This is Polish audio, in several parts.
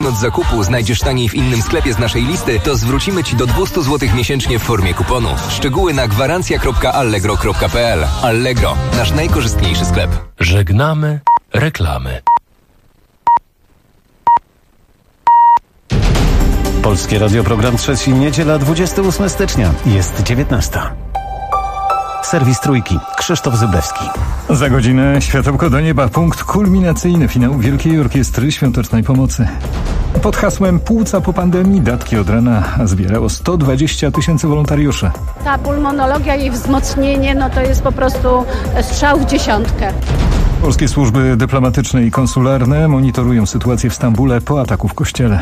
od zakupu znajdziesz taniej w innym sklepie z naszej listy, to zwrócimy Ci do 200 zł miesięcznie w formie kuponu. Szczegóły na gwarancja.allegro.pl. Allegro, nasz najkorzystniejszy sklep. Żegnamy reklamy. Polskie Radio, program trzeci, niedziela 28 stycznia. Jest 19. Serwis Trójki. Krzysztof Zyblewski. Za godzinę światełko do nieba. Punkt kulminacyjny finału Wielkiej Orkiestry Świątecznej Pomocy. Pod hasłem Płuca po pandemii datki od rana zbierało 120 000 wolontariuszy. Ta pulmonologia, jej wzmocnienie, to jest po prostu strzał w dziesiątkę. Polskie służby dyplomatyczne i konsularne monitorują sytuację w Stambule po ataku w kościele.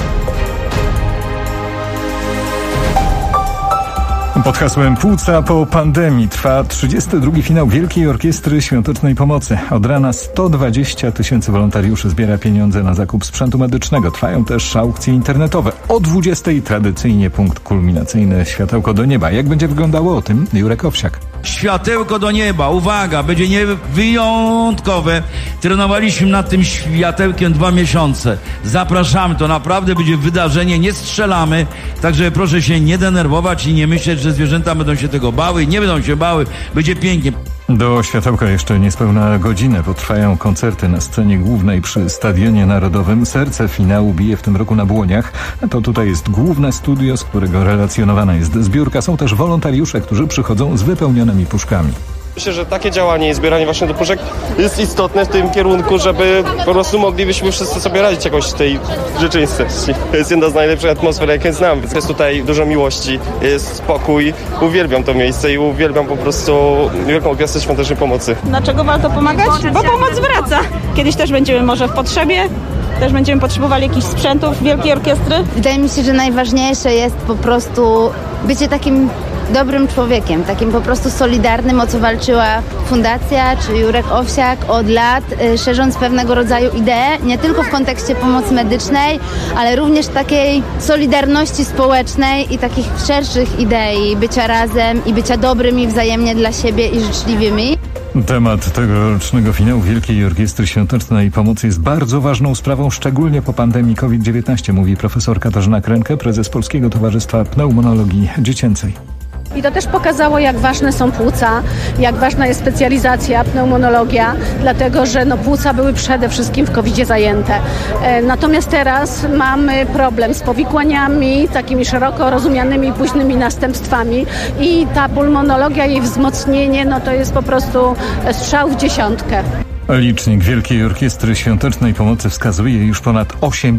Pod hasłem Płuca po pandemii trwa 32. finał Wielkiej Orkiestry Świątecznej Pomocy. Od rana 120 000 wolontariuszy zbiera pieniądze na zakup sprzętu medycznego. Trwają też aukcje internetowe. O 20 tradycyjnie punkt kulminacyjny światełko do nieba. Jak będzie wyglądało, o tym Jurek Owsiak. Światełko do nieba, uwaga, będzie wyjątkowe. Trenowaliśmy nad tym światełkiem 2 miesiące. Zapraszamy, to naprawdę będzie wydarzenie, nie strzelamy, także proszę się nie denerwować i nie myśleć, że zwierzęta będą się tego bały, nie będą się bały, będzie pięknie. Do światełka jeszcze niespełna godzinę potrwają koncerty na scenie głównej przy Stadionie Narodowym. Serce finału bije w tym roku na Błoniach. To tutaj jest główne studio, z którego relacjonowana jest zbiórka. Są też wolontariusze, którzy przychodzą z wypełnionymi puszkami. Myślę, że takie działanie i zbieranie właśnie do puszek jest istotne w tym kierunku, żeby po prostu moglibyśmy wszyscy sobie radzić jakoś w tej rzeczywistości. To jest jedna z najlepszych atmosfer, jakie znam. Jest tutaj dużo miłości, jest spokój. Uwielbiam to miejsce i uwielbiam po prostu Wielką Orkiestrę Świątecznej Pomocy. Dlaczego warto pomagać? Bo pomoc wraca. Kiedyś też będziemy może w potrzebie. Też będziemy potrzebowali jakichś sprzętów Wielkiej Orkiestry. Wydaje mi się, że najważniejsze jest po prostu bycie takim dobrym człowiekiem, takim po prostu solidarnym, o co walczyła Fundacja czy Jurek Owsiak od lat, szerząc pewnego rodzaju ideę, nie tylko w kontekście pomocy medycznej, ale również takiej solidarności społecznej i takich szerszych idei bycia razem i bycia dobrymi wzajemnie dla siebie i życzliwymi. Temat tegorocznego finału Wielkiej Orkiestry Świątecznej Pomocy jest bardzo ważną sprawą, szczególnie po pandemii COVID-19, mówi profesor Katarzyna Kręke, prezes Polskiego Towarzystwa Pneumonologii Dziecięcej. I to też pokazało, jak ważne są płuca, jak ważna jest specjalizacja, pneumonologia, dlatego że płuca były przede wszystkim w COVID-zie zajęte. Natomiast teraz mamy problem z powikłaniami, takimi szeroko rozumianymi późnymi następstwami i ta pulmonologia, jej wzmocnienie, to jest po prostu strzał w dziesiątkę. Licznik Wielkiej Orkiestry Świątecznej Pomocy wskazuje już ponad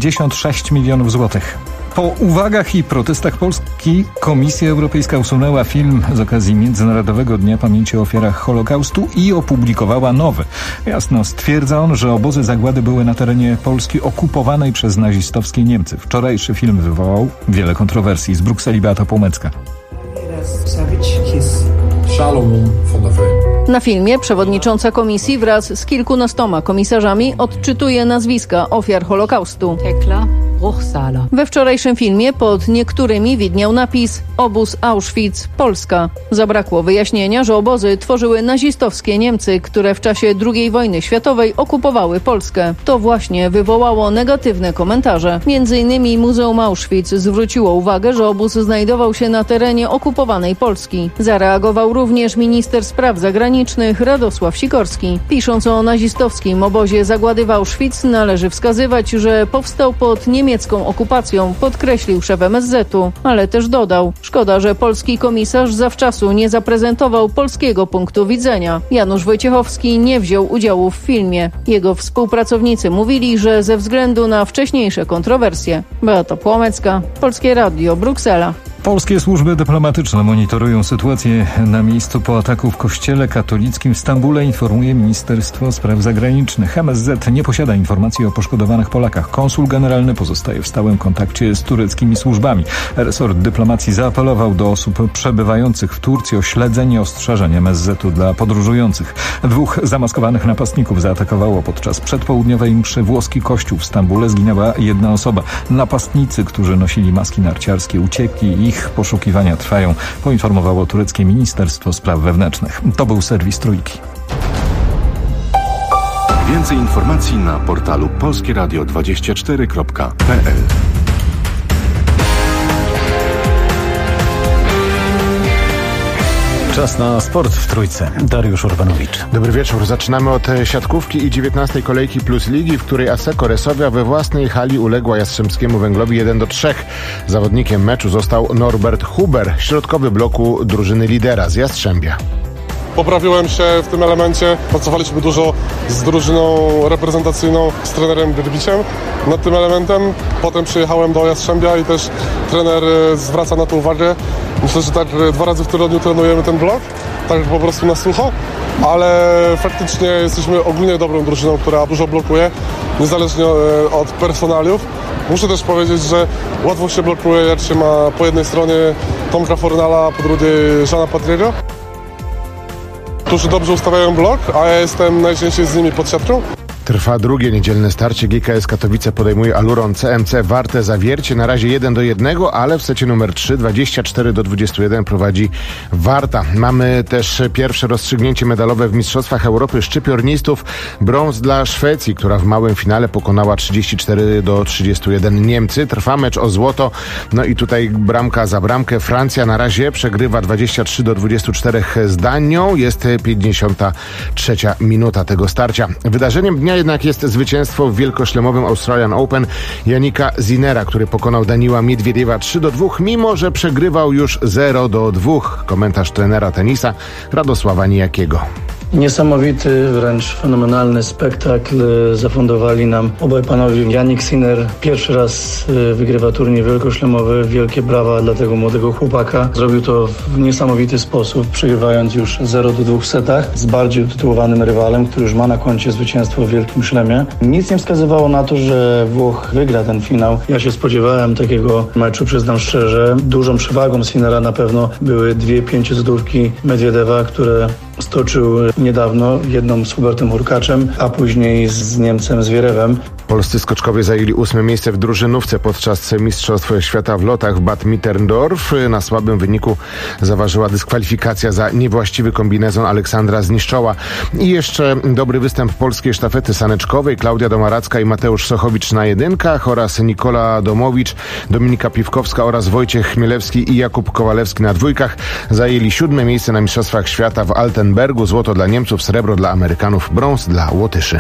86 milionów złotych. Po uwagach i protestach Polski Komisja Europejska usunęła film z okazji Międzynarodowego Dnia Pamięci o Ofiarach Holokaustu i opublikowała nowy. Jasno stwierdza on, że obozy zagłady były na terenie Polski okupowanej przez nazistowskie Niemcy. Wczorajszy film wywołał wiele kontrowersji. Z Brukseli Beata Półmecka. Na filmie przewodnicząca komisji wraz z kilkunastoma komisarzami odczytuje nazwiska ofiar Holokaustu. We wczorajszym filmie pod niektórymi widniał napis Obóz Auschwitz, Polska. Zabrakło wyjaśnienia, że obozy tworzyły nazistowskie Niemcy, które w czasie II wojny światowej okupowały Polskę. To właśnie wywołało negatywne komentarze. Między innymi Muzeum Auschwitz zwróciło uwagę, że obóz znajdował się na terenie okupowanej Polski. Zareagował również minister spraw zagranicznych Radosław Sikorski. Pisząc o nazistowskim obozie zagłady w Auschwitz, należy wskazywać, że powstał pod niemiecką okupacją, podkreślił szef MSZ-u, ale też dodał: szkoda, że polski komisarz zawczasu nie zaprezentował polskiego punktu widzenia. Janusz Wojciechowski nie wziął udziału w filmie. Jego współpracownicy mówili, że ze względu na wcześniejsze kontrowersje. Beata Płomecka, Polskie Radio, Bruksela. Polskie służby dyplomatyczne monitorują sytuację na miejscu po ataku w kościele katolickim w Stambule, informuje Ministerstwo Spraw Zagranicznych. MSZ nie posiada informacji o poszkodowanych Polakach. Konsul generalny pozostaje w stałym kontakcie z tureckimi służbami. Resort dyplomacji zaapelował do osób przebywających w Turcji o śledzenie ostrzeżeń MSZ-u dla podróżujących. 2 zamaskowanych napastników zaatakowało podczas przedpołudniowej mszy włoski kościół w Stambule. Zginęła 1 osoba. Napastnicy, którzy nosili maski narciarskie, uciekli i ich poszukiwania trwają, poinformowało tureckie Ministerstwo Spraw Wewnętrznych. To był serwis Trójki. Więcej informacji na portalu polskieradio24.pl. Czas na sport w Trójce. Dariusz Urbanowicz. Dobry wieczór. Zaczynamy od siatkówki i 19. kolejki Plus Ligi, w której Asseco Resowia we własnej hali uległa Jastrzębskiemu Węglowi 1-3. Zawodnikiem meczu został Norbert Huber, środkowy bloku drużyny lidera z Jastrzębia. Poprawiłem się w tym elemencie. Pracowaliśmy dużo z drużyną reprezentacyjną, z trenerem Dyrbiciem nad tym elementem. Potem przyjechałem do Jastrzębia i też trener zwraca na to uwagę. Myślę, że tak 2 razy w tygodniu trenujemy ten blok, tak po prostu na sucho, ale faktycznie jesteśmy ogólnie dobrą drużyną, która dużo blokuje, niezależnie od personaliów. Muszę też powiedzieć, że łatwo się blokuje, jak się ma po jednej stronie Tomka Fornala, po drugiej Jeana Patriego, którzy dobrze ustawiają blok, a ja jestem najczęściej z nimi pod siatką. Trwa drugie niedzielne starcie. GKS Katowice podejmuje Aluron CMC Wartę Zawiercie. Na razie 1-1, ale w secie numer 3 24-21 prowadzi Warta. Mamy też pierwsze rozstrzygnięcie medalowe w Mistrzostwach Europy szczypiornistów. Brąz dla Szwecji, która w małym finale pokonała 34-31 Niemcy. Trwa mecz o złoto. No i tutaj bramka za bramkę. Francja na razie przegrywa 23-24 z Danią. Jest 53 minuta tego starcia. Wydarzeniem dnia jednak jest zwycięstwo w wielkoszlemowym Australian Open Janika Zinnera, który pokonał Daniła Miedwiediewa 3-2, mimo że przegrywał już 0-2. Komentarz trenera tenisa Radosława Nijakiego. Niesamowity, wręcz fenomenalny spektakl zafundowali nam obaj panowie. Jannik Sinner pierwszy raz wygrywa turniej wielkoszlemowy. Wielkie brawa dla tego młodego chłopaka. Zrobił to w niesamowity sposób, przegrywając już 0-2 w setach z bardziej utytułowanym rywalem, który już ma na koncie zwycięstwo w Wielkim Szlemie. Nic nie wskazywało na to, że Włoch wygra ten finał. Ja się spodziewałem takiego meczu, przyznam szczerze. Dużą przewagą Sinnera na pewno były 2 5-setówki Medwiediewa, które stoczył niedawno, jedną z Hubertem Hurkaczem, a później z Niemcem Zwierewem. Polscy skoczkowie zajęli 8. miejsce w drużynówce podczas Mistrzostw Świata w lotach w Bad Mitterndorf. Na słabym wyniku zaważyła dyskwalifikacja za niewłaściwy kombinezon Aleksandra Zniszczoła. I jeszcze dobry występ polskiej sztafety saneczkowej. Klaudia Domaracka i Mateusz Sochowicz na jedynkach oraz Nikola Domowicz, Dominika Piwkowska oraz Wojciech Chmielewski i Jakub Kowalewski na dwójkach. Zajęli 7. miejsce na Mistrzostwach Świata w Altenbergu. Złoto dla Niemców, srebro dla Amerykanów, brąz dla Łotyszy.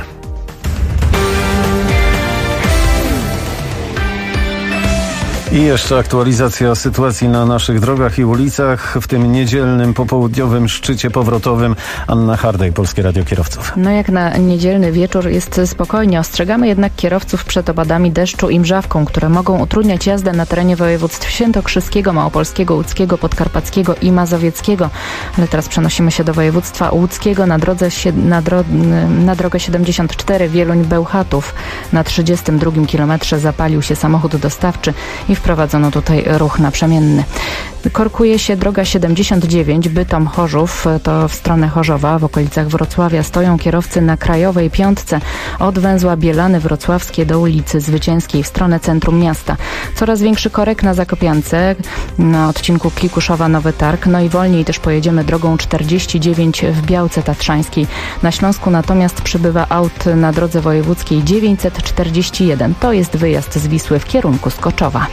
I jeszcze aktualizacja sytuacji na naszych drogach i ulicach w tym niedzielnym popołudniowym szczycie powrotowym. Anna Hardej, Polskie Radio Kierowców. No jak na niedzielny wieczór jest spokojnie. Ostrzegamy jednak kierowców przed opadami deszczu i mrzawką, które mogą utrudniać jazdę na terenie województw świętokrzyskiego, małopolskiego, łódzkiego, podkarpackiego i mazowieckiego. Ale teraz przenosimy się do województwa łódzkiego na drogę 74 Wieluń-Bełchatów. Na 32 kilometrze zapalił się samochód dostawczy i wprowadzono tutaj ruch naprzemienny. Korkuje się droga 79 Bytom-Chorzów, to w stronę Chorzowa. W okolicach Wrocławia stoją kierowcy na Krajowej Piątce od węzła Bielany Wrocławskie do ulicy Zwycięskiej w stronę centrum miasta. Coraz większy korek na Zakopiance na odcinku Klikuszowa-Nowy Targ. No i wolniej też pojedziemy drogą 49 w Białce Tatrzańskiej. Na Śląsku natomiast przybywa aut na drodze wojewódzkiej 941. To jest wyjazd z Wisły w kierunku Skoczowa.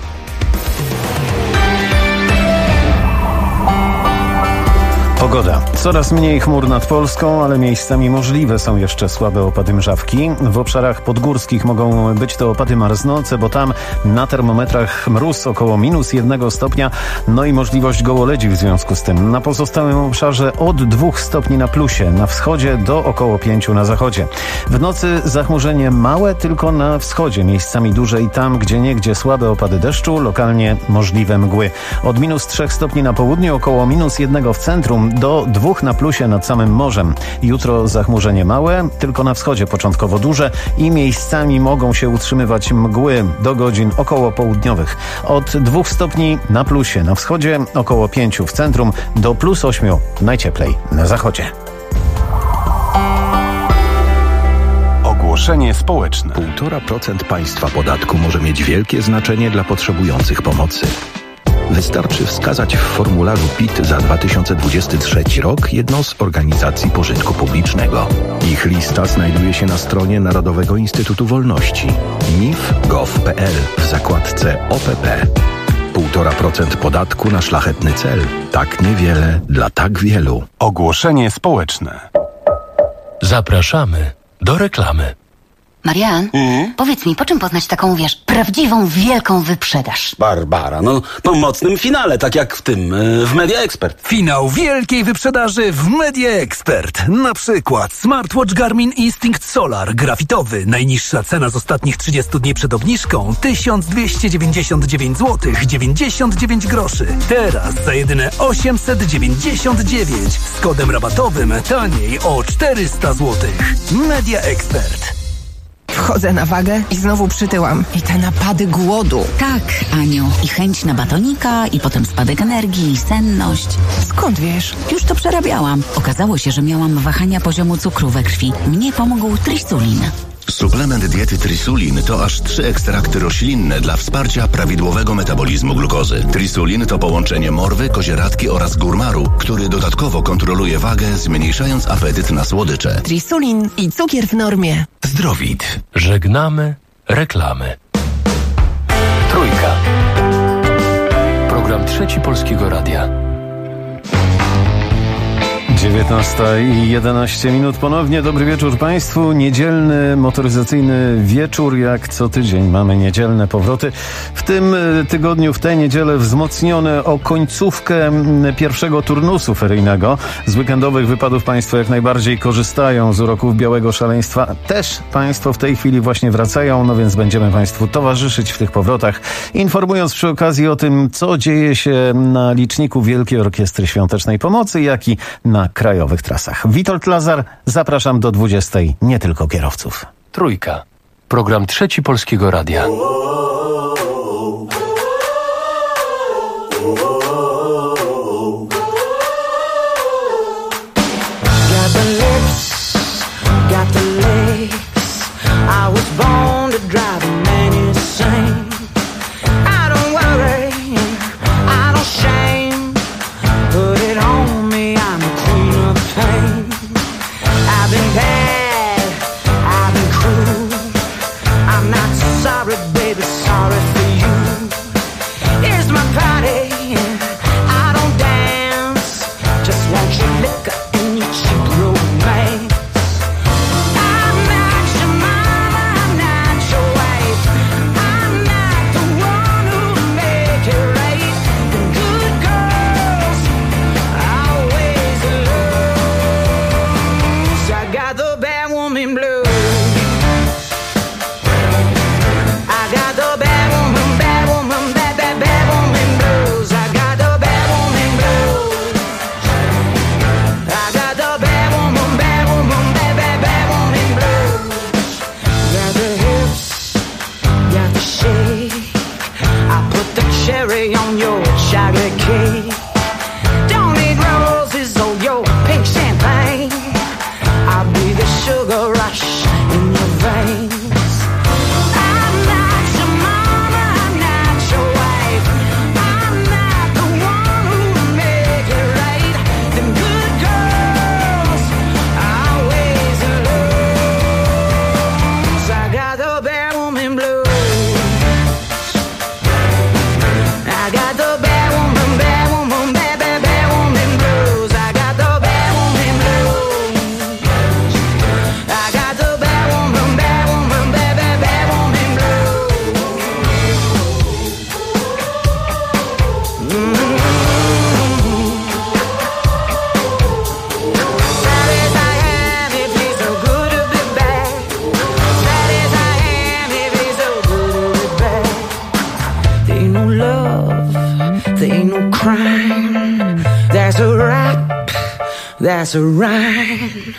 Pogoda. Coraz mniej chmur nad Polską, ale miejscami możliwe są jeszcze słabe opady mrzawki. W obszarach podgórskich mogą być to opady marznące, bo tam na termometrach mróz około -1 stopnia, no i możliwość gołoledzi w związku z tym. Na pozostałym obszarze od 2 stopni na plusie, na wschodzie do około 5 na zachodzie. W nocy zachmurzenie małe, tylko na wschodzie, miejscami duże i tam, gdzieniegdzie słabe opady deszczu, lokalnie możliwe mgły. Od -3 stopni na południu, około -1 w centrum, do 2 na plusie nad samym morzem. Jutro zachmurzenie małe, tylko na wschodzie początkowo duże i miejscami mogą się utrzymywać mgły do godzin około południowych. Od 2 stopni na plusie na wschodzie, około 5 w centrum, do +8 najcieplej na zachodzie. Ogłoszenie społeczne. 1,5% państwa podatku może mieć wielkie znaczenie dla potrzebujących pomocy. Wystarczy wskazać w formularzu PIT za 2023 rok jedną z organizacji pożytku publicznego. Ich lista znajduje się na stronie Narodowego Instytutu Wolności mif.gov.pl w zakładce OPP. 1,5% podatku na szlachetny cel. Tak niewiele dla tak wielu. Ogłoszenie społeczne. Zapraszamy do reklamy. Marian, powiedz mi, po czym poznać taką, prawdziwą, wielką wyprzedaż? Barbara, po mocnym finale, tak jak w Media Expert. Finał wielkiej wyprzedaży w Media Expert. Na przykład smartwatch Garmin Instinct Solar grafitowy. Najniższa cena z ostatnich 30 dni przed obniżką 1299 zł 99 groszy. Teraz za jedyne 899 z kodem rabatowym taniej o 400 zł. Media Expert. Wchodzę na wagę i znowu przytyłam. I te napady głodu. Tak, Aniu. I chęć na batonika, i potem spadek energii, i senność. Skąd wiesz? Już to przerabiałam. Okazało się, że miałam wahania poziomu cukru we krwi. Mnie pomógł Trisulin. Suplement diety Trisulin to aż 3 ekstrakty roślinne dla wsparcia prawidłowego metabolizmu glukozy. Trisulin to połączenie morwy, kozieradki oraz górmaru, który dodatkowo kontroluje wagę, zmniejszając apetyt na słodycze. Trisulin i cukier w normie. Zdrowit. Żegnamy reklamy. Trójka. Program Trzeci Polskiego Radia. 19:11 ponownie. Dobry wieczór Państwu. Niedzielny motoryzacyjny wieczór, jak co tydzień mamy niedzielne powroty. W tym tygodniu, w tę niedzielę wzmocnione o końcówkę pierwszego turnusu feryjnego. Z weekendowych wypadów Państwo jak najbardziej korzystają, z uroków białego szaleństwa też Państwo w tej chwili właśnie wracają, no więc będziemy Państwu towarzyszyć w tych powrotach, informując przy okazji o tym, co dzieje się na liczniku Wielkiej Orkiestry Świątecznej Pomocy, jak i na krajowych trasach. Witold Lazar, zapraszam do 20. Nie tylko kierowców. Trójka. Program Trzeci Polskiego Radia. That's a rhyme.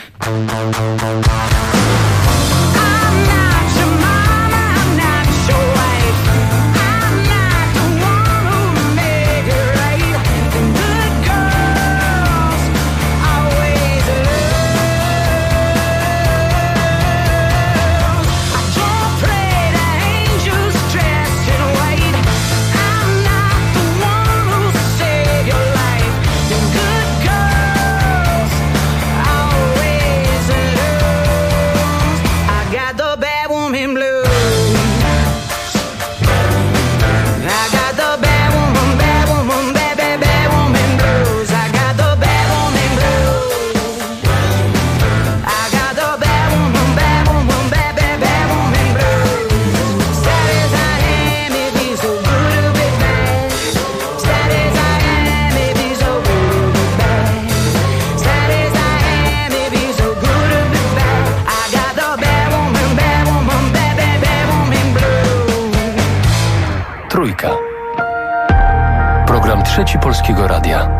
Trójka. Program Trzeci Polskiego Radia.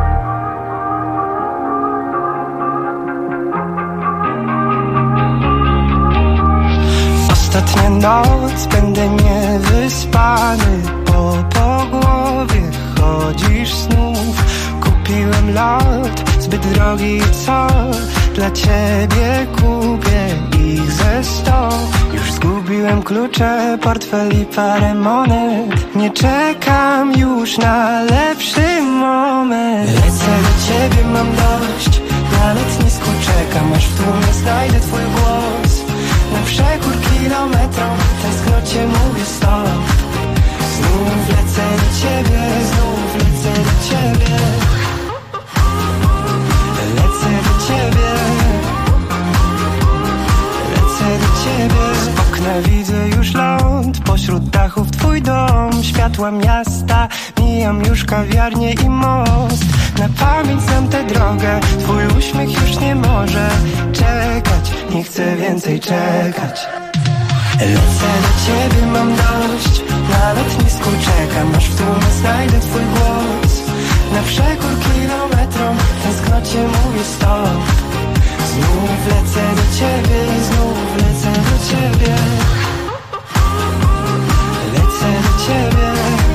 Ostatnia noc, będę niewyspany, po głowie chodzisz znów. Kupiłem lot, zbyt drogi, co dla ciebie kupię ich ze 100. Już zgubiłem klucze, portfel i parę monet. Nie czekam już na lepszy moment. Lecę do ciebie, mam dość, na letnisku czekam, aż w tłumie znajdę twój głos. Na przekór kilometrom, w tęsknocie mówię stop. Znów lecę do ciebie, znów lecę do ciebie. Lecę do ciebie. Lecę do ciebie. Z okna widzę już ląd, pośród dachów twój dom. Światła miasta, mijam już kawiarnię i most. Na pamięć znam tę drogę, twój uśmiech już nie może czekać. Nie chcę więcej czekać. Lecę do ciebie, mam dość, na lotnisku czekam, aż w tłumie znajdę twój głos. Na przekór kilometrom, w tęsknocie mówię stop. Znów lecę do ciebie, znów lecę do ciebie. Lecę do ciebie.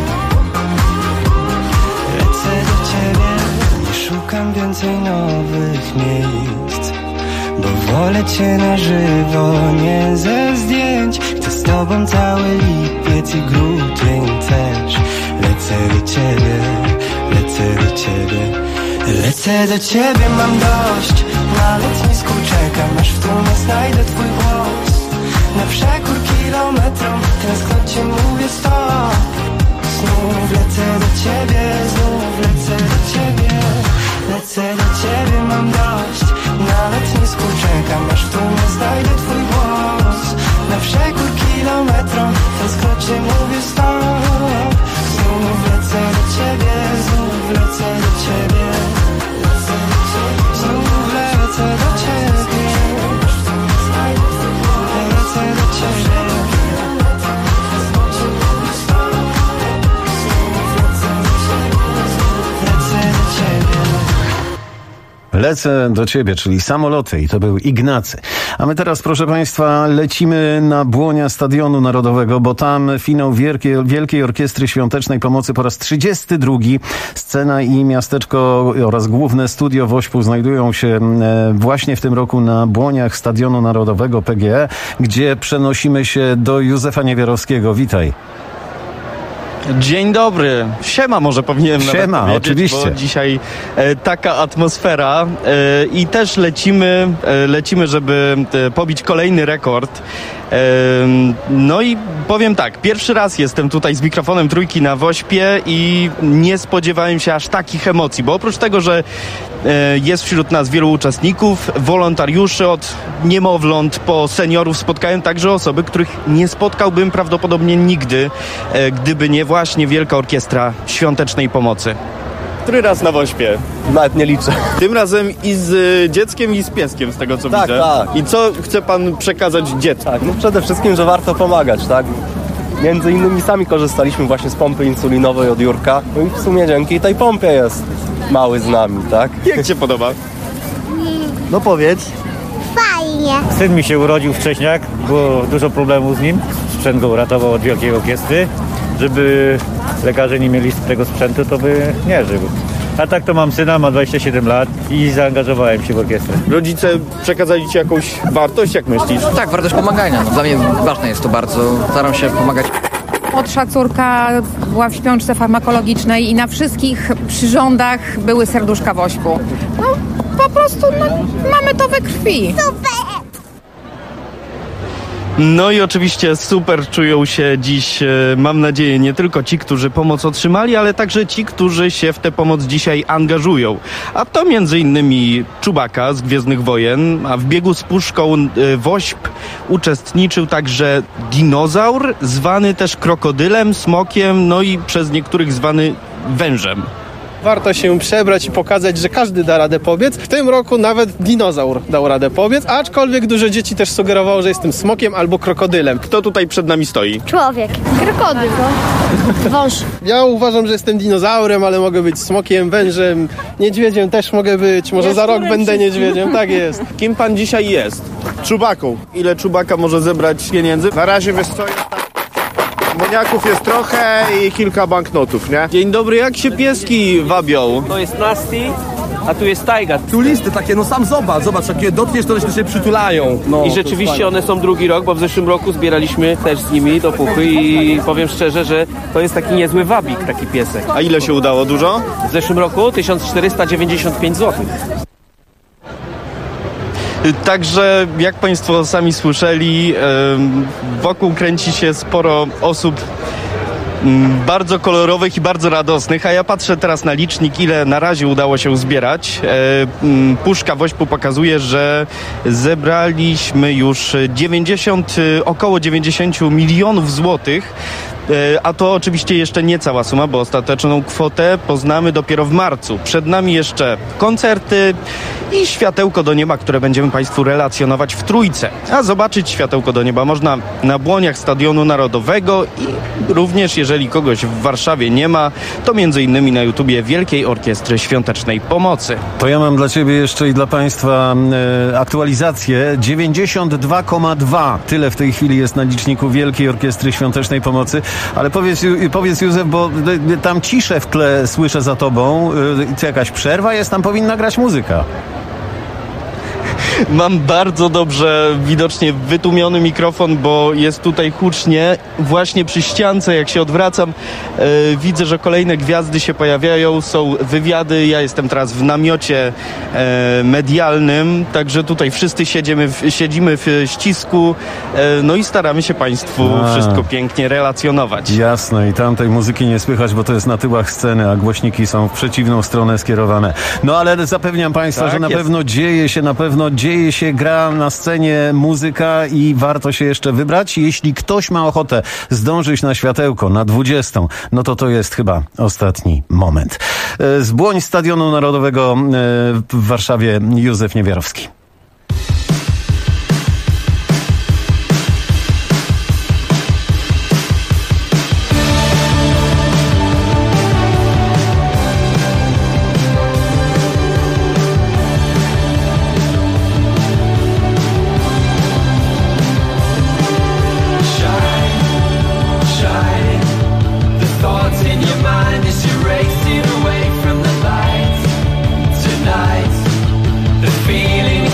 Lecę do ciebie. Nie szukam więcej nowych miejsc, bo wolę cię na żywo, nie ze zdjęć. Chcę z tobą cały lipiec i grudzień też. Lecę do ciebie, lecę do ciebie. Lecę do ciebie, mam dość, na lotnisku czekam, aż w tłumie znajdę twój głos. Na przekór kilometrom, w tęsknocie mówię stop. Znów lecę do ciebie, znów lecę do ciebie. Lecę do ciebie, mam dość, na lotnisku czekam, aż w tłumie znajdę twój głos. Na przekór kilometrom, w tęsknocie mówię stop. Znów lecę do ciebie, znów lecę do ciebie. Lecę do ciebie, znów lecę do ciebie. Lecę do ciebie. Lecę do ciebie, czyli samoloty, i to był Ignacy. A my teraz, proszę państwa, lecimy na błonia Stadionu Narodowego, bo tam finał Wielkiej Orkiestry Świątecznej Pomocy po raz 32. Scena i miasteczko oraz główne studio WOŚP-u znajdują się właśnie w tym roku na błoniach Stadionu Narodowego PGE, gdzie przenosimy się do Józefa Niewiarowskiego. Witaj. Dzień dobry. Siema może powinienem Siema, nawet powiedzieć, oczywiście. bo dzisiaj taka atmosfera i też lecimy, żeby pobić kolejny rekord. No i powiem tak, pierwszy raz jestem tutaj z mikrofonem Trójki na WOŚP-ie i nie spodziewałem się aż takich emocji, bo oprócz tego, że jest wśród nas wielu uczestników, wolontariuszy, od niemowląt po seniorów, spotkałem także osoby, których nie spotkałbym prawdopodobnie nigdy, gdyby nie właśnie Wielka Orkiestra Świątecznej Pomocy. Który raz na WOŚP-ie? Nawet nie liczę. Tym razem i z dzieckiem, i z pieskiem, z tego co widzę. Tak. I co chce pan przekazać dziecku? Tak, no przede wszystkim, że warto pomagać, tak? Między innymi sami korzystaliśmy właśnie z pompy insulinowej od Jurka. No i w sumie dzięki tej pompie jest mały z nami, tak? Jak cię podoba? No powiedz. Fajnie. Syn mi się urodził wcześniak, było dużo problemów z nim. Sprzęt go uratował od Wielkiej Orkiestry. Żeby lekarze nie mieli tego sprzętu, to by nie żył. A tak to mam syna, ma 27 lat i zaangażowałem się w orkiestrę. Rodzice przekazali ci jakąś wartość, jak myślisz? Tak, wartość pomagania. No, dla mnie ważne jest to bardzo. Staram się pomagać. Młodsza córka była w śpiączce farmakologicznej i na wszystkich przyrządach były serduszka WOŚP-u. No po prostu mamy to we krwi. Super! No i oczywiście super czują się dziś, mam nadzieję, nie tylko ci, którzy pomoc otrzymali, ale także ci, którzy się w tę pomoc dzisiaj angażują. A to między innymi Chewbacca z Gwiezdnych Wojen, a w biegu z puszką WOŚP uczestniczył także dinozaur, zwany też krokodylem, smokiem, no i przez niektórych zwany wężem. Warto się przebrać i pokazać, że każdy da radę pobiec. W tym roku nawet dinozaur dał radę pobiec, aczkolwiek dużo dzieci też sugerowało, że jestem smokiem albo krokodylem. Kto tutaj przed nami stoi? Człowiek. Krokodyl. Wąż. Ja uważam, że jestem dinozaurem, ale mogę być smokiem, wężem, niedźwiedziem też mogę być. Może za rok będę niedźwiedziem. Tak jest. Kim pan dzisiaj jest? Czubaką. Ile Czubaka może zebrać pieniędzy? Na razie wiesz co, moniaków jest trochę i kilka banknotów, nie? Dzień dobry, jak się pieski wabią? To jest Nasty, a tu jest Tajga. Tu listy takie, no sam zobacz, takie dotkniesz, to się przytulają. No, i rzeczywiście one są drugi rok, bo w zeszłym roku zbieraliśmy też z nimi do puchy i powiem szczerze, że to jest taki niezły wabik, taki piesek. A ile się udało? Dużo? W zeszłym roku 1495 zł. Także, jak Państwo sami słyszeli, wokół kręci się sporo osób bardzo kolorowych i bardzo radosnych, a ja patrzę teraz na licznik, ile na razie udało się uzbierać. Puszka Wośpu pokazuje, że zebraliśmy już około 90 milionów złotych. A to oczywiście jeszcze nie cała suma, bo ostateczną kwotę poznamy dopiero w marcu. Przed nami jeszcze koncerty i światełko do nieba, które będziemy Państwu relacjonować w Trójce. A zobaczyć światełko do nieba można na błoniach Stadionu Narodowego i również, jeżeli kogoś w Warszawie nie ma, to między innymi na YouTubie Wielkiej Orkiestry Świątecznej Pomocy. To ja mam dla Ciebie jeszcze i dla Państwa aktualizację. 92,2. Tyle w tej chwili jest na liczniku Wielkiej Orkiestry Świątecznej Pomocy. Ale powiedz Józef, bo tam ciszę w tle słyszę za tobą. Czy jakaś przerwa jest? Tam powinna grać muzyka. Mam bardzo dobrze widocznie wytłumiony mikrofon, bo jest tutaj hucznie. Właśnie przy ściance, jak się odwracam, widzę, że kolejne gwiazdy się pojawiają, są wywiady. Ja jestem teraz w namiocie medialnym, także tutaj wszyscy siedzimy w ścisku, no i staramy się Państwu wszystko pięknie relacjonować. Jasne, i tam tej muzyki nie słychać, bo to jest na tyłach sceny, a głośniki są w przeciwną stronę skierowane. No ale zapewniam Państwa, że na pewno dzieje się, gra na scenie muzyka i warto się jeszcze wybrać. Jeśli ktoś ma ochotę zdążyć na światełko na 20, no to jest chyba ostatni moment. Z błoń Stadionu Narodowego w Warszawie Józef Niewiarowski. Feeling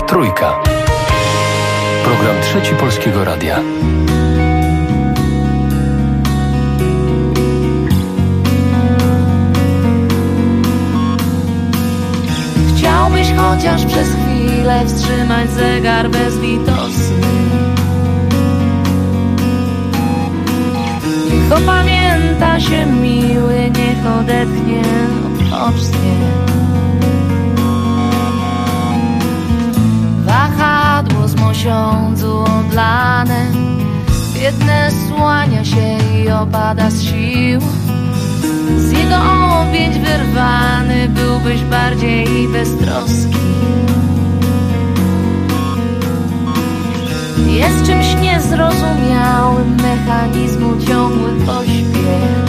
Trójka. Program Trzeci Polskiego Radia. Chciałbyś chociaż przez chwilę wstrzymać zegar bezlitosny. Niech opamięta się miły, niech odetchnie, odpocznie. Wahadło z mosiądzu odlane, biedne słania się i opada z sił. Z jego objęć wyrwany byłbyś bardziej beztroski. Jest czymś niezrozumiałym mechanizmu ciągły pośpiech.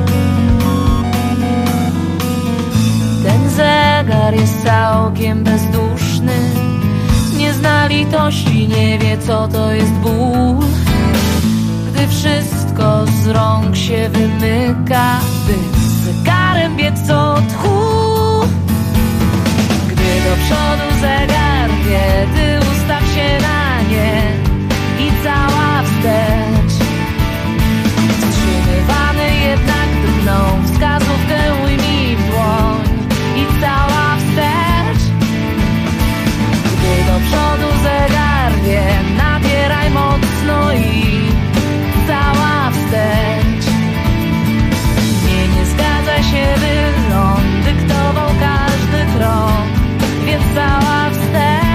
Ten zegar jest całkiem bezduszny, nie zna litości, nie wie co to jest ból. Gdy wszystko z rąk się wymyka, by z zegarem biec co tchu. Gdy do przodu zegar wie, ty ustaw się na nie i cała wstecz. Wstrzymywany jednak drgną wskazówkę ujmij w dłoń i cała wstecz. Gdy do przodu zegar wie, nabieraj mocno i cała wstecz. Nie zgadza się, by on dyktował każdy krok, więc cała wstecz.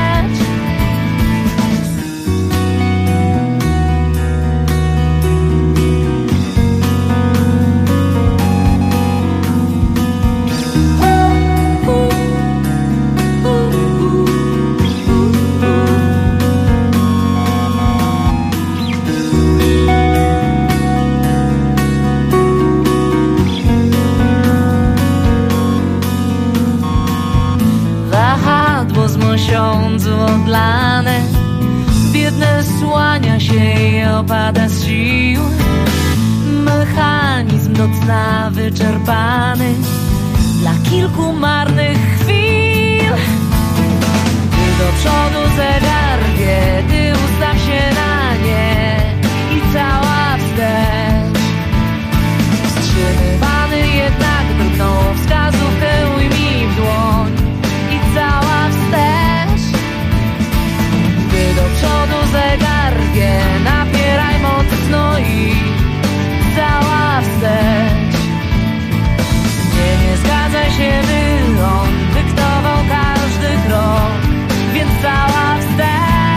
Z mosiądzu odlane, biedne słania się i opada z sił. Mechanizm do cna wyczerpany dla kilku marnych chwil. Gdy do przodu zegar wie, ty ustaw się na nie i cała wstecz. Wstrzymywany jednak drgną wskazówkę ujmij w dłoń i cała wstecz. Gdy do przodu zegar wie, napieraj mocno i cała wstecz. Nie zgadza się, by on dyktował każdy krok, więc cała wstecz.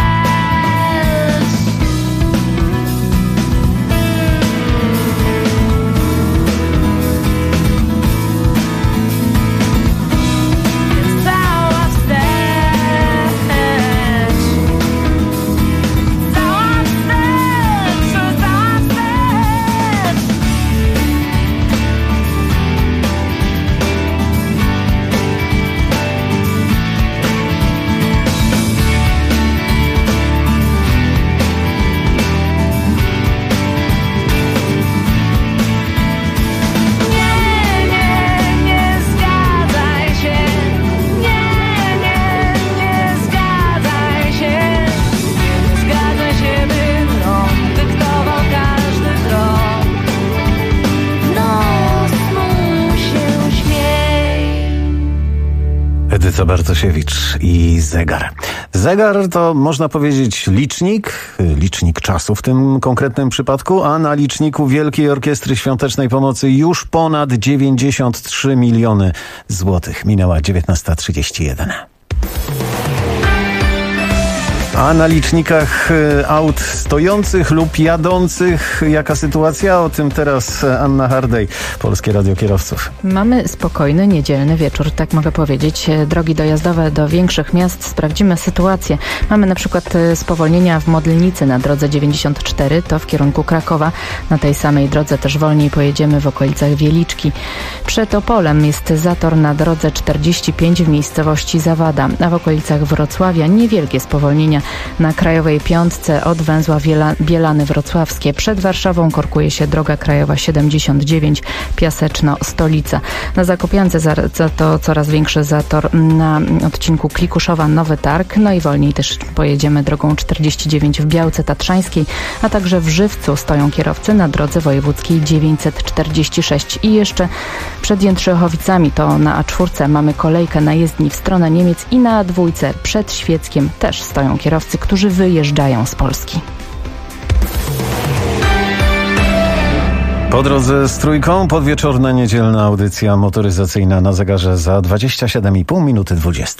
Edyta Bartosiewicz i zegar. Zegar to można powiedzieć licznik czasu w tym konkretnym przypadku, a na liczniku Wielkiej Orkiestry Świątecznej Pomocy już ponad 93 miliony złotych. Minęła 19:31. A na licznikach aut stojących lub jadących jaka sytuacja? O tym teraz Anna Hardej, Polskie Radio Kierowców. Mamy spokojny, niedzielny wieczór, tak mogę powiedzieć. Drogi dojazdowe do większych miast, sprawdzimy sytuację. Mamy na przykład spowolnienia w Modlnicy na drodze 94, to w kierunku Krakowa. Na tej samej drodze też wolniej pojedziemy w okolicach Wieliczki. Przed Opolem jest zator na drodze 45 w miejscowości Zawada, a w okolicach Wrocławia niewielkie spowolnienia Na Krajowej Piątce od węzła Bielany Wrocławskie. Przed Warszawą korkuje się droga krajowa 79 Piaseczno-Stolica. Na Zakopiance za to coraz większy zator na odcinku Klikuszowa-Nowy Targ. No i wolniej też pojedziemy drogą 49 w Białce Tatrzańskiej, a także w Żywcu stoją kierowcy na drodze wojewódzkiej 946. I jeszcze przed Jędrzejowicami to na A4 mamy kolejkę na jezdni w stronę Niemiec i na A2 przed Świeckiem też stoją kierowcy, którzy wyjeżdżają z Polski. Po drodze z Trójką podwieczorna niedzielna audycja motoryzacyjna na zegarze za 27,5 minuty 20.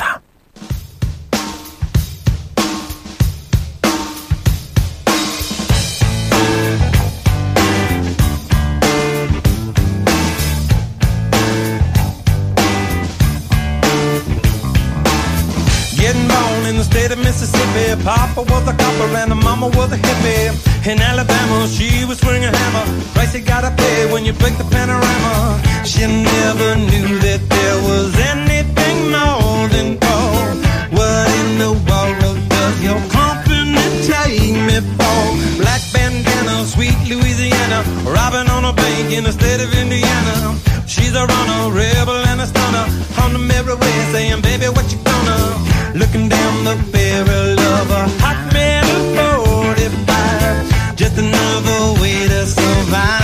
Mississippi, Papa was a copper and the mama was a hippie. In Alabama, she was swinging a hammer. Price you gotta pay when you break the panorama. She never knew that there was anything more than gold. What in the world does your company take me for? Black bandana, sweet Louisiana, robbing on a bank in the state of Indiana. She's a runner, rebel and a stunner. On the merry way saying, baby, what you gonna? Looking down the barrel of a hot metal 45. Just another way to survive.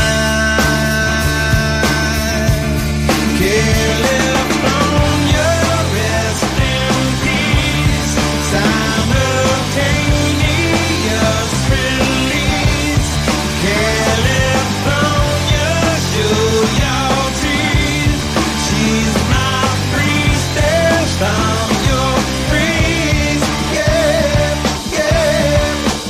California, rest in peace. Simultaneous release. California, show your teeth. She's my priestess. I'm your priest. Yeah, yeah.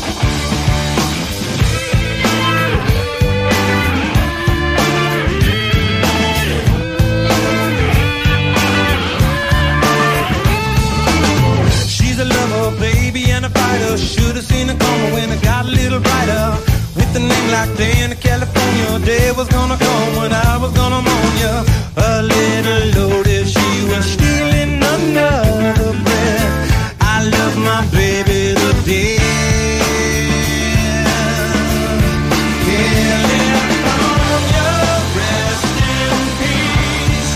She's a lover, baby, and a fighter. Should've seen it coming when it got a little brighter. With a name like Diana, California, day was gonna come when I was gonna mourn ya. A little loaded, she was stealing another breath. I love my baby to death. California, rest in peace.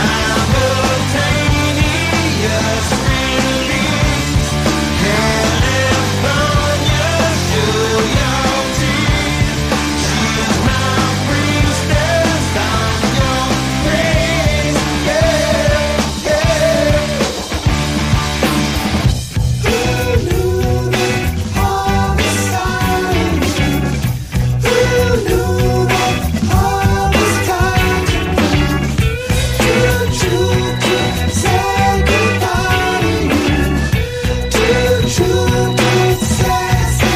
Simultaneous release. California, show your teeth. She's my priestess. I'm your priest. Yeah, yeah. Who knew that all was time? Who knew that all was time? Too true to say goodbye to you. Too true to say.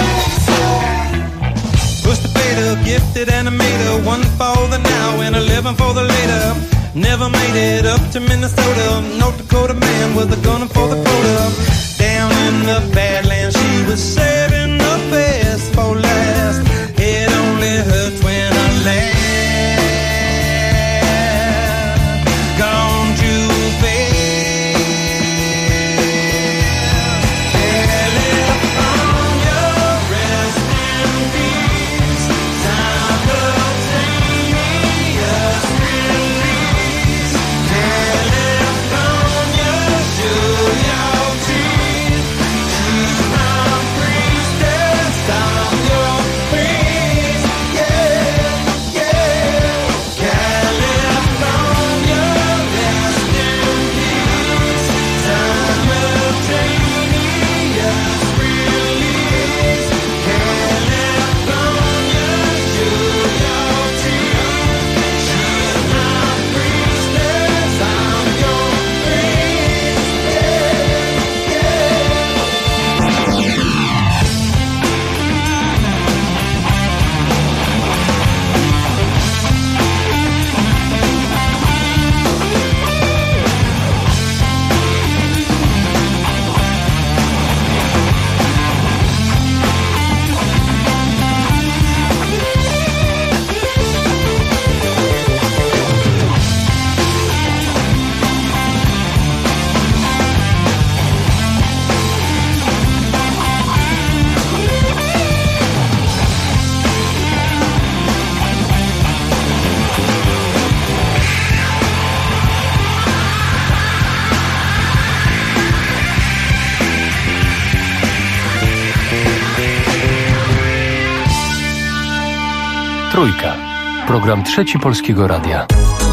Push the beta, gifted animator, one for the now and 11 for the later. Never made it up to Minnesota. North Dakota man with a gun for the quota. Down in the Badlands, she was saving the best for last. It only hurts when I laugh. Gone too fast. California, rest in peace. Simultaneous release. California, show your teeth. She's my priest. Trójka. Program Trzeci Polskiego Radia.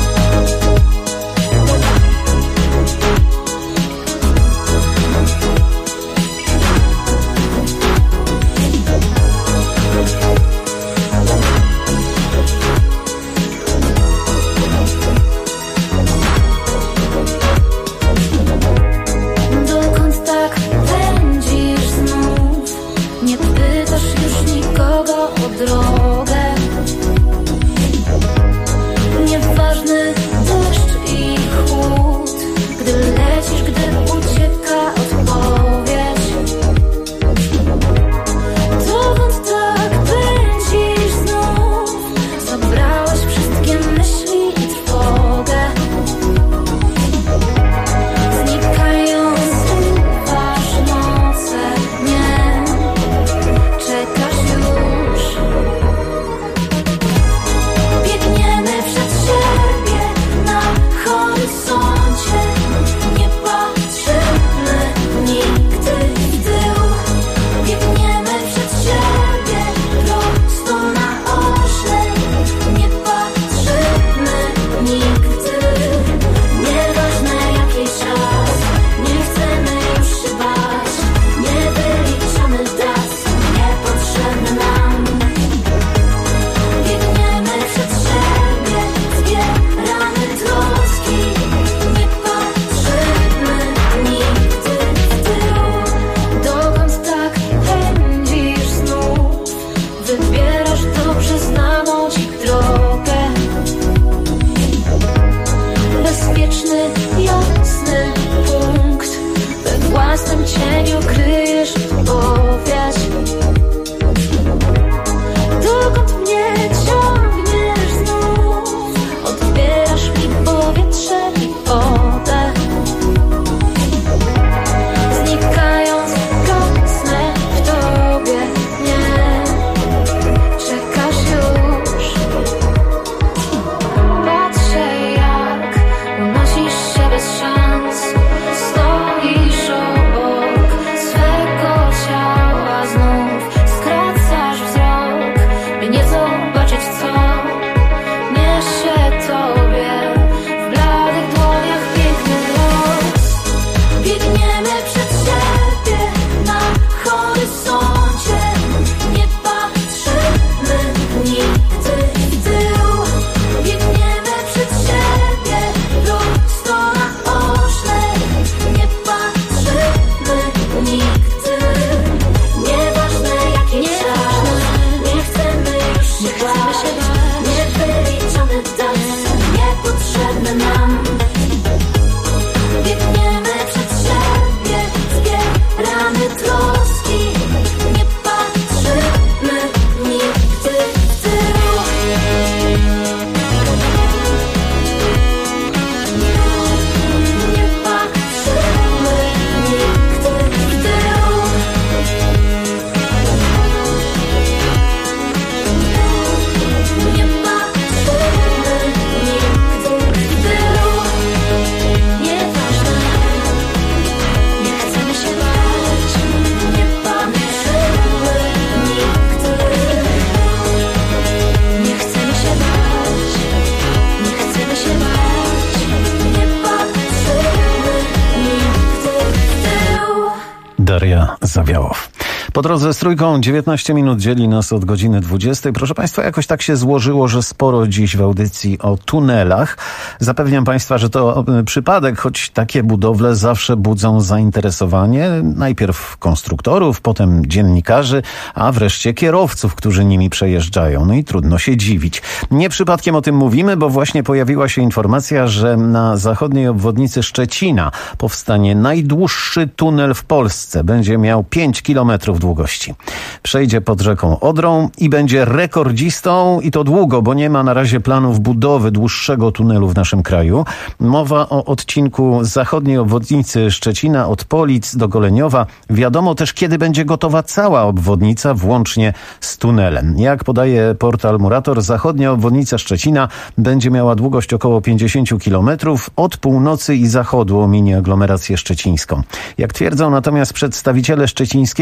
Daria Zawiałow. Po drodze z Trójką 19 minut dzieli nas od godziny 20. Proszę Państwa, jakoś tak się złożyło, że sporo dziś w audycji o tunelach. Zapewniam Państwa, że to przypadek, choć takie budowle zawsze budzą zainteresowanie. Najpierw konstruktorów, potem dziennikarzy, a wreszcie kierowców, którzy nimi przejeżdżają. No i trudno się dziwić. Nie przypadkiem o tym mówimy, bo właśnie pojawiła się informacja, że na zachodniej obwodnicy Szczecina powstanie najdłuższy tunel w Polsce. Będzie miał 5 kilometrów długości. Przejdzie pod rzeką Odrą i będzie rekordzistą i to długo, bo nie ma na razie planów budowy dłuższego tunelu w naszym kraju. Mowa o odcinku zachodniej obwodnicy Szczecina od Polic do Goleniowa. Wiadomo też, kiedy będzie gotowa cała obwodnica, włącznie z tunelem. Jak podaje portal Murator, zachodnia obwodnica Szczecina będzie miała długość około 50 kilometrów. Od północy i zachodu ominie aglomerację szczecińską. Jak twierdzą natomiast przedstawiciele szczecińskiego oddziału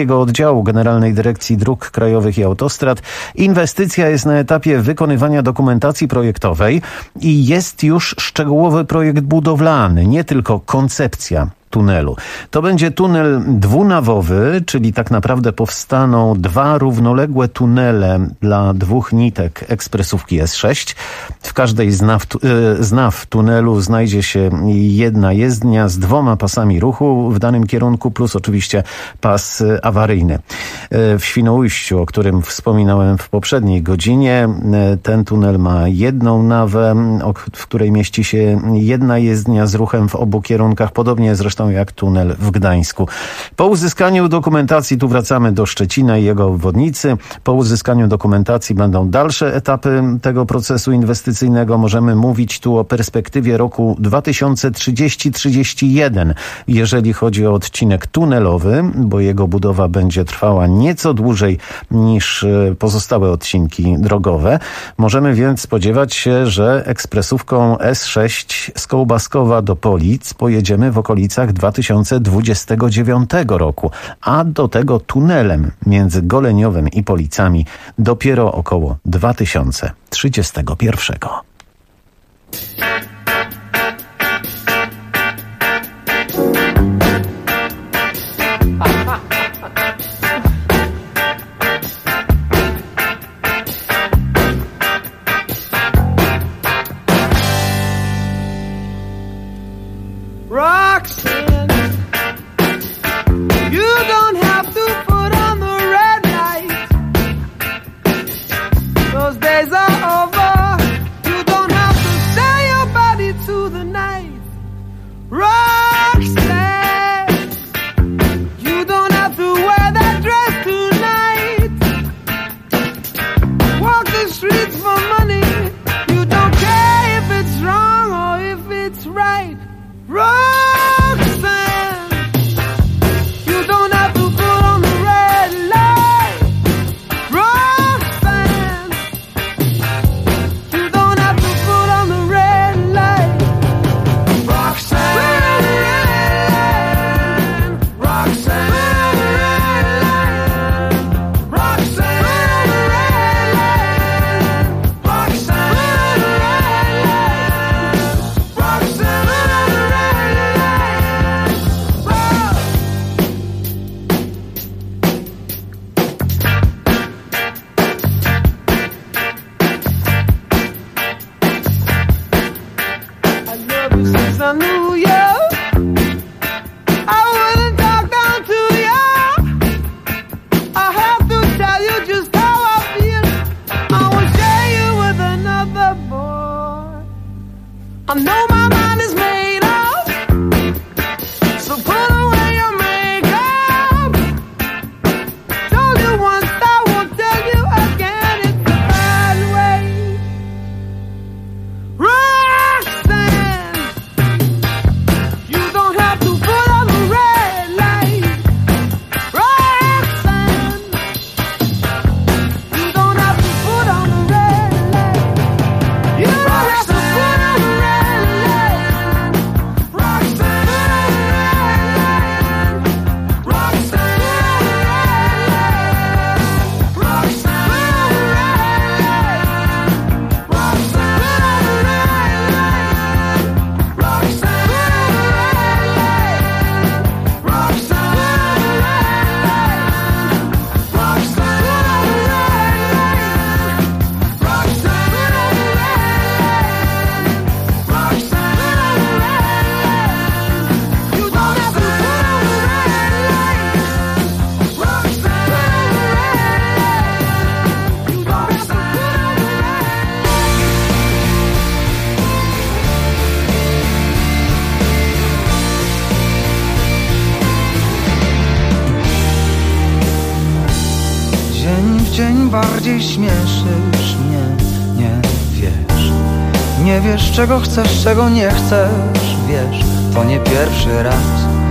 Wydziału Generalnej Dyrekcji Dróg Krajowych i Autostrad. Inwestycja jest na etapie wykonywania dokumentacji projektowej i jest już szczegółowy projekt budowlany, nie tylko koncepcja tunelu. To będzie tunel dwunawowy, czyli tak naprawdę powstaną 2 równoległe tunele dla 2 nitek ekspresówki S6. W każdej z naw tunelu znajdzie się jedna jezdnia z 2 pasami ruchu w danym kierunku, plus oczywiście pas awaryjny. W Świnoujściu, o którym wspominałem w poprzedniej godzinie, ten tunel ma jedną nawę, w której mieści się jedna jezdnia z ruchem w obu kierunkach, podobnie zresztą jak tunel w Gdańsku. Po uzyskaniu dokumentacji, tu wracamy do Szczecina i jego obwodnicy, po uzyskaniu dokumentacji będą dalsze etapy tego procesu inwestycyjnego. Możemy mówić tu o perspektywie roku 2030-31, jeżeli chodzi o odcinek tunelowy, bo jego budowa będzie trwała nieco dłużej niż pozostałe odcinki drogowe. Możemy więc spodziewać się, że ekspresówką S6 z Kołbaskowa do Polic pojedziemy w okolicach 2029 roku, a do tego tunelem między Goleniowem i Policami dopiero około 2031. Dzień bardziej śmieszysz mnie, nie wiesz. Nie wiesz czego chcesz, czego nie chcesz, wiesz. To nie pierwszy raz,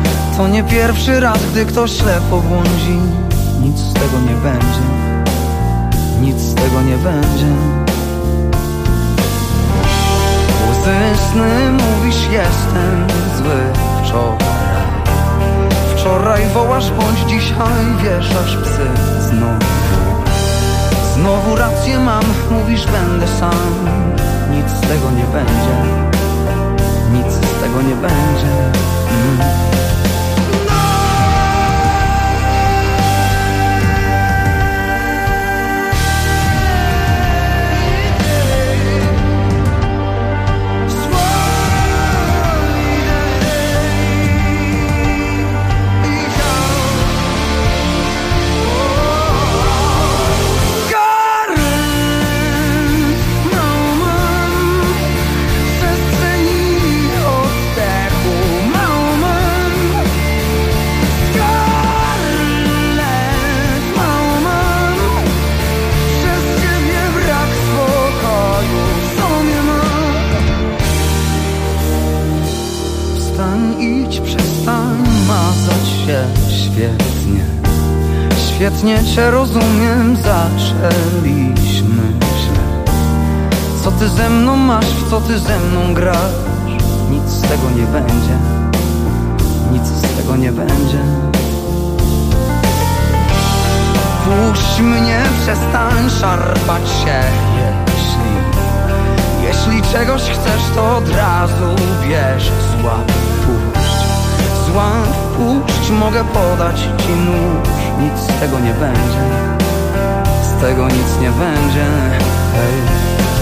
to nie pierwszy raz, gdy ktoś ślepo błądzi. Nic z tego nie będzie, nic z tego nie będzie. Łzy sny mówisz jestem zły wczoraj. wczoraj wołasz, bądź dzisiaj wieszasz psy. Znowu rację mam, mówisz będę sam. Nic z tego nie będzie, nic z tego nie będzie. Świetnie cię rozumiem, zaczęliśmy źle. Co ty ze mną masz, w co ty ze mną grasz? Nic z tego nie będzie, nic z tego nie będzie. Puść mnie, przestań szarpać się. Jeśli czegoś chcesz, to od razu bierz. Złap, puść, mogę podać ci nóż. Nic z tego nie będzie, z tego nic nie będzie. Hej.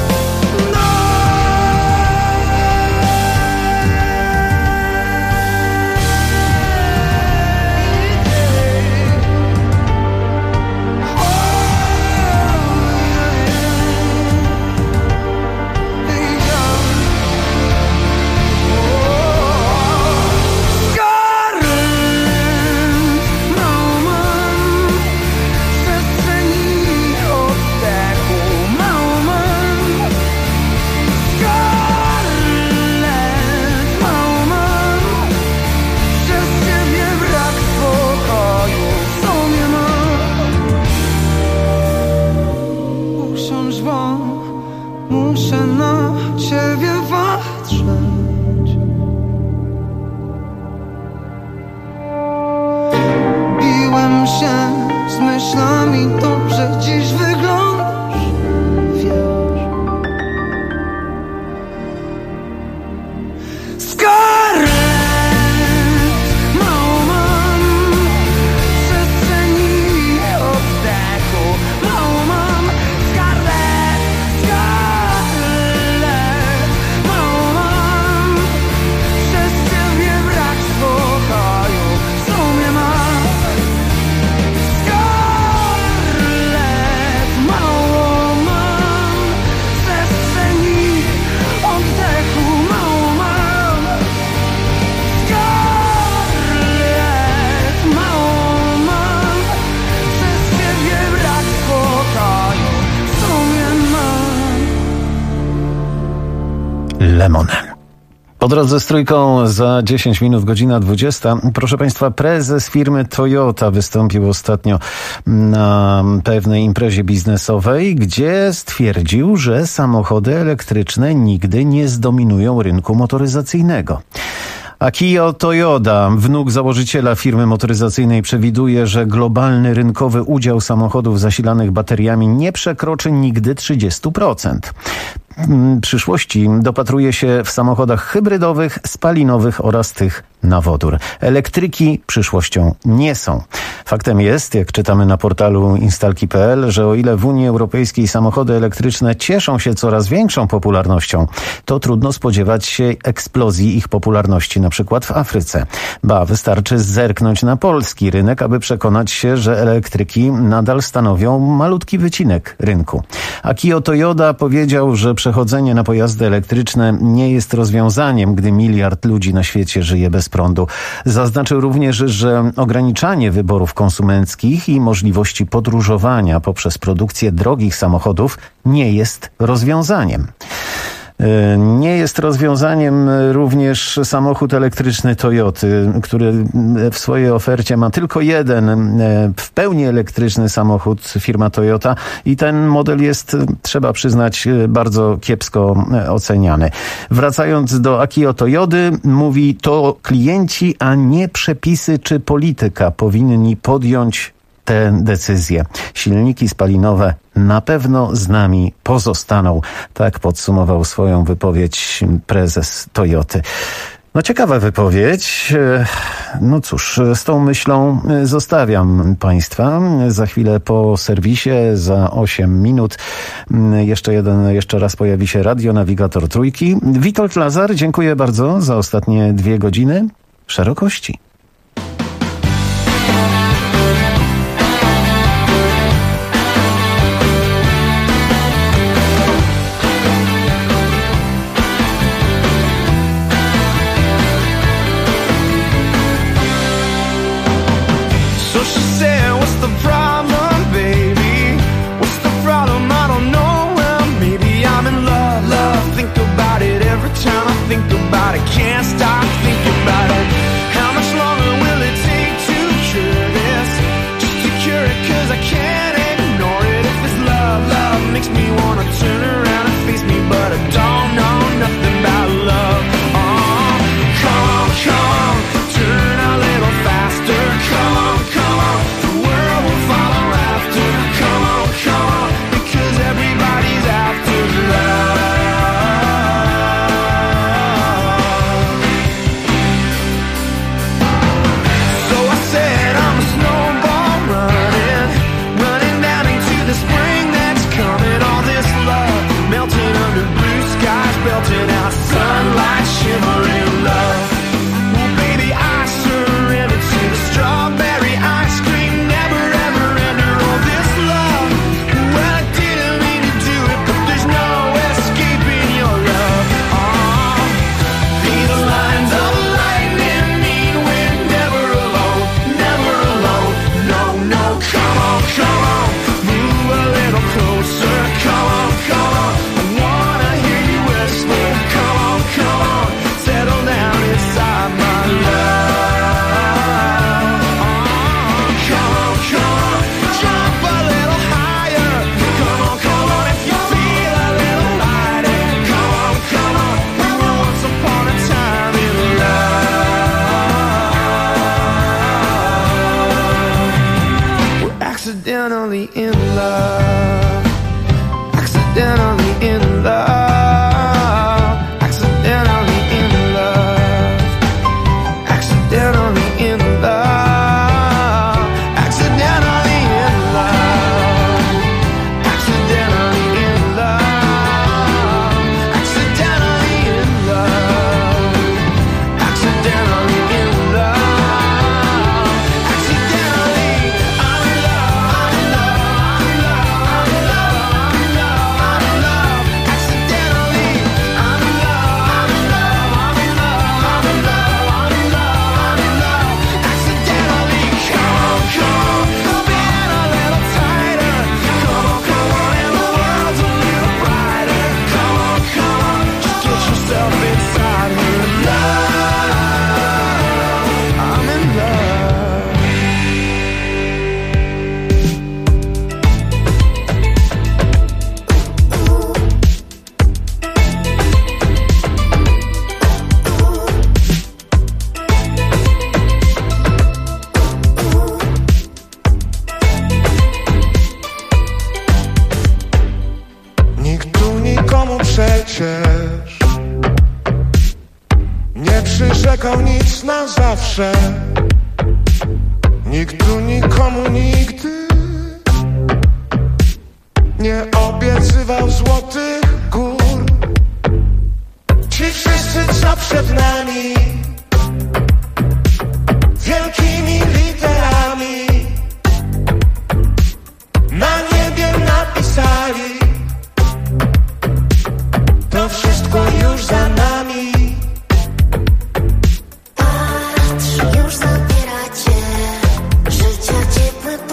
Muszę na ciebie patrzeć. Biłem się z myślami, dobrze dziś wyglądasz, wiesz. Skarlet, mało mam przestrzeni oddechu, mało mam. Lemon. Po drodze z Trójką za 10 minut, godzina 20. Proszę Państwa, prezes firmy Toyota wystąpił ostatnio na pewnej imprezie biznesowej, gdzie stwierdził, że samochody elektryczne nigdy nie zdominują rynku motoryzacyjnego. Akio Toyoda, wnuk założyciela firmy motoryzacyjnej, przewiduje, że globalny rynkowy udział samochodów zasilanych bateriami nie przekroczy nigdy 30%. Przyszłości dopatruje się w samochodach hybrydowych, spalinowych oraz tych na wodór. Elektryki przyszłością nie są. Faktem jest, jak czytamy na portalu instalki.pl, że o ile w Unii Europejskiej samochody elektryczne cieszą się coraz większą popularnością, to trudno spodziewać się eksplozji ich popularności na przykład w Afryce. Ba, wystarczy zerknąć na polski rynek, aby przekonać się, że elektryki nadal stanowią malutki wycinek rynku. Akio Toyoda powiedział, że przechodzenie na pojazdy elektryczne nie jest rozwiązaniem, gdy 1 miliard ludzi na świecie żyje bez prądu. Zaznaczył również, że ograniczanie wyborów konsumenckich i możliwości podróżowania poprzez produkcję drogich samochodów nie jest rozwiązaniem. Nie jest rozwiązaniem również samochód elektryczny Toyoty, który w swojej ofercie ma tylko jeden w pełni elektryczny samochód, firma Toyota, i ten model jest, trzeba przyznać, bardzo kiepsko oceniany. Wracając do Akio Toyody, mówi: to klienci, a nie przepisy czy polityka powinni podjąć te decyzje. Silniki spalinowe na pewno z nami pozostaną. Tak podsumował swoją wypowiedź prezes Toyoty. No ciekawa wypowiedź. No cóż, z tą myślą zostawiam Państwa. Za chwilę po serwisie, za 8 minut jeszcze raz pojawi się radionawigator Trójki. Witold Lazar, dziękuję bardzo za ostatnie 2 godziny szerokości. Accidentally in love. Accidentally in love. Accidentally in love. Accidentally in love. Accidentally in love. Accidentally in love. Accidentally in love. Accidentally in love. Accidentally I'm in love. I'm in love. I'm in love. I'm in love. Accidentally I'm in love. I'm in love. I'm in love. I'm in love. I'm in love. Accidentally, come on, bend a little tighter. Come on, and the world's a little brighter. Come on, just get yourself inside her love. I'm in love. Nikt tu nikomu przecież nie przyrzekał nic na zawsze. Nikt tu nikomu nigdy nie obiecywał złotych gór. Ci wszyscy, co przed nami, wielkimi literami na niebie napisali: to wszystko już za nami. Patrz, już zabieracie życia ciepły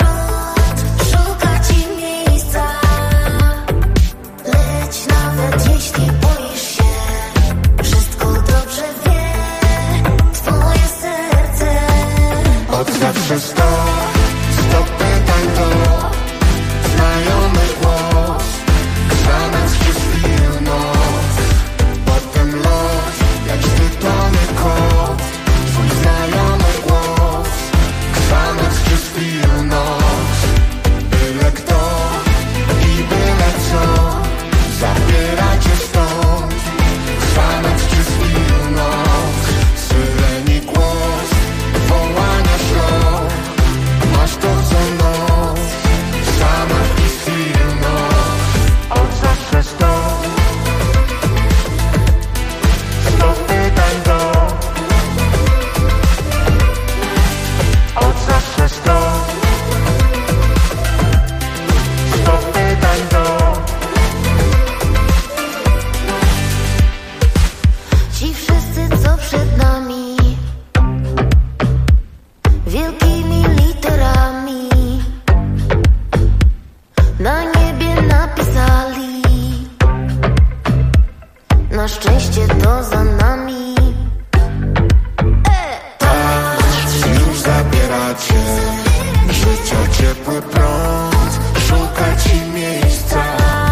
na niebie napisali. Na szczęście to za nami. Już zabiera cię życia ciepły prąd, szuka ci miejsca.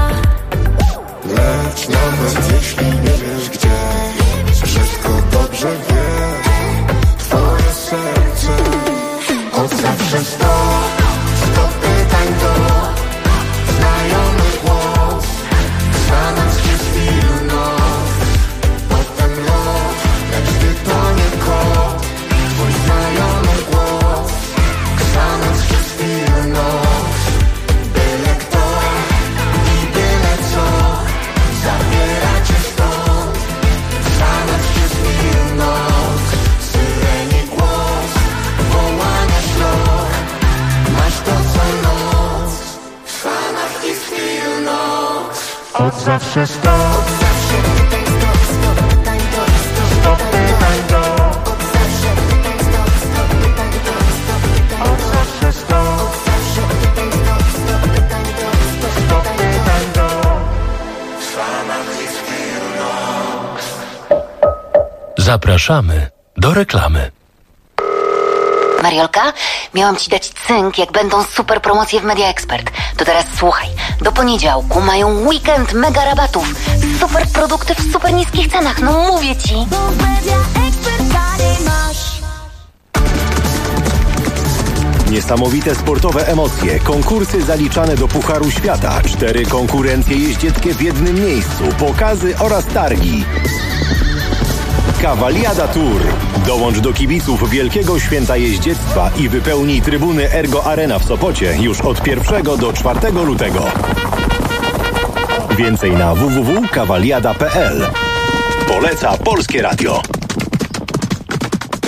Lecz nawet jeśli nie wiesz gdzie, wszystko dobrze wie twoje serce. Od zawsze sto pytań do znajomy głos. Za nas przez chwilę noc, potem lot, lecz gdy to nie kot, twój znajomy głos. Za nas przez chwilę noc, byle kto i byle co zabiera cię stąd. Za nas przez chwilę noc, syrenie głos, wołania szlok. Masz to co noc, w fanach i chwil noc. Od zawsze stop, stop pytań do. Od zawsze stop, stop pytań do. W fanach i chwil noc. Zapraszamy do reklamy. Mariolka, miałam ci dać cynk, jak będą super promocje w Media Expert. To teraz słuchaj, do poniedziałku mają weekend mega rabatów. Super produkty w super niskich cenach, no mówię ci. Bo w Media Expert taniej masz. Niesamowite sportowe emocje, konkursy zaliczane do Pucharu Świata, 4 konkurencje jeździeckie w jednym miejscu, pokazy oraz targi. Cavaliada Tour. Dołącz do kibiców Wielkiego Święta Jeździectwa i wypełnij trybuny Ergo Arena w Sopocie już od 1 do 4 lutego. Więcej na www.cavaliada.pl. Poleca Polskie Radio.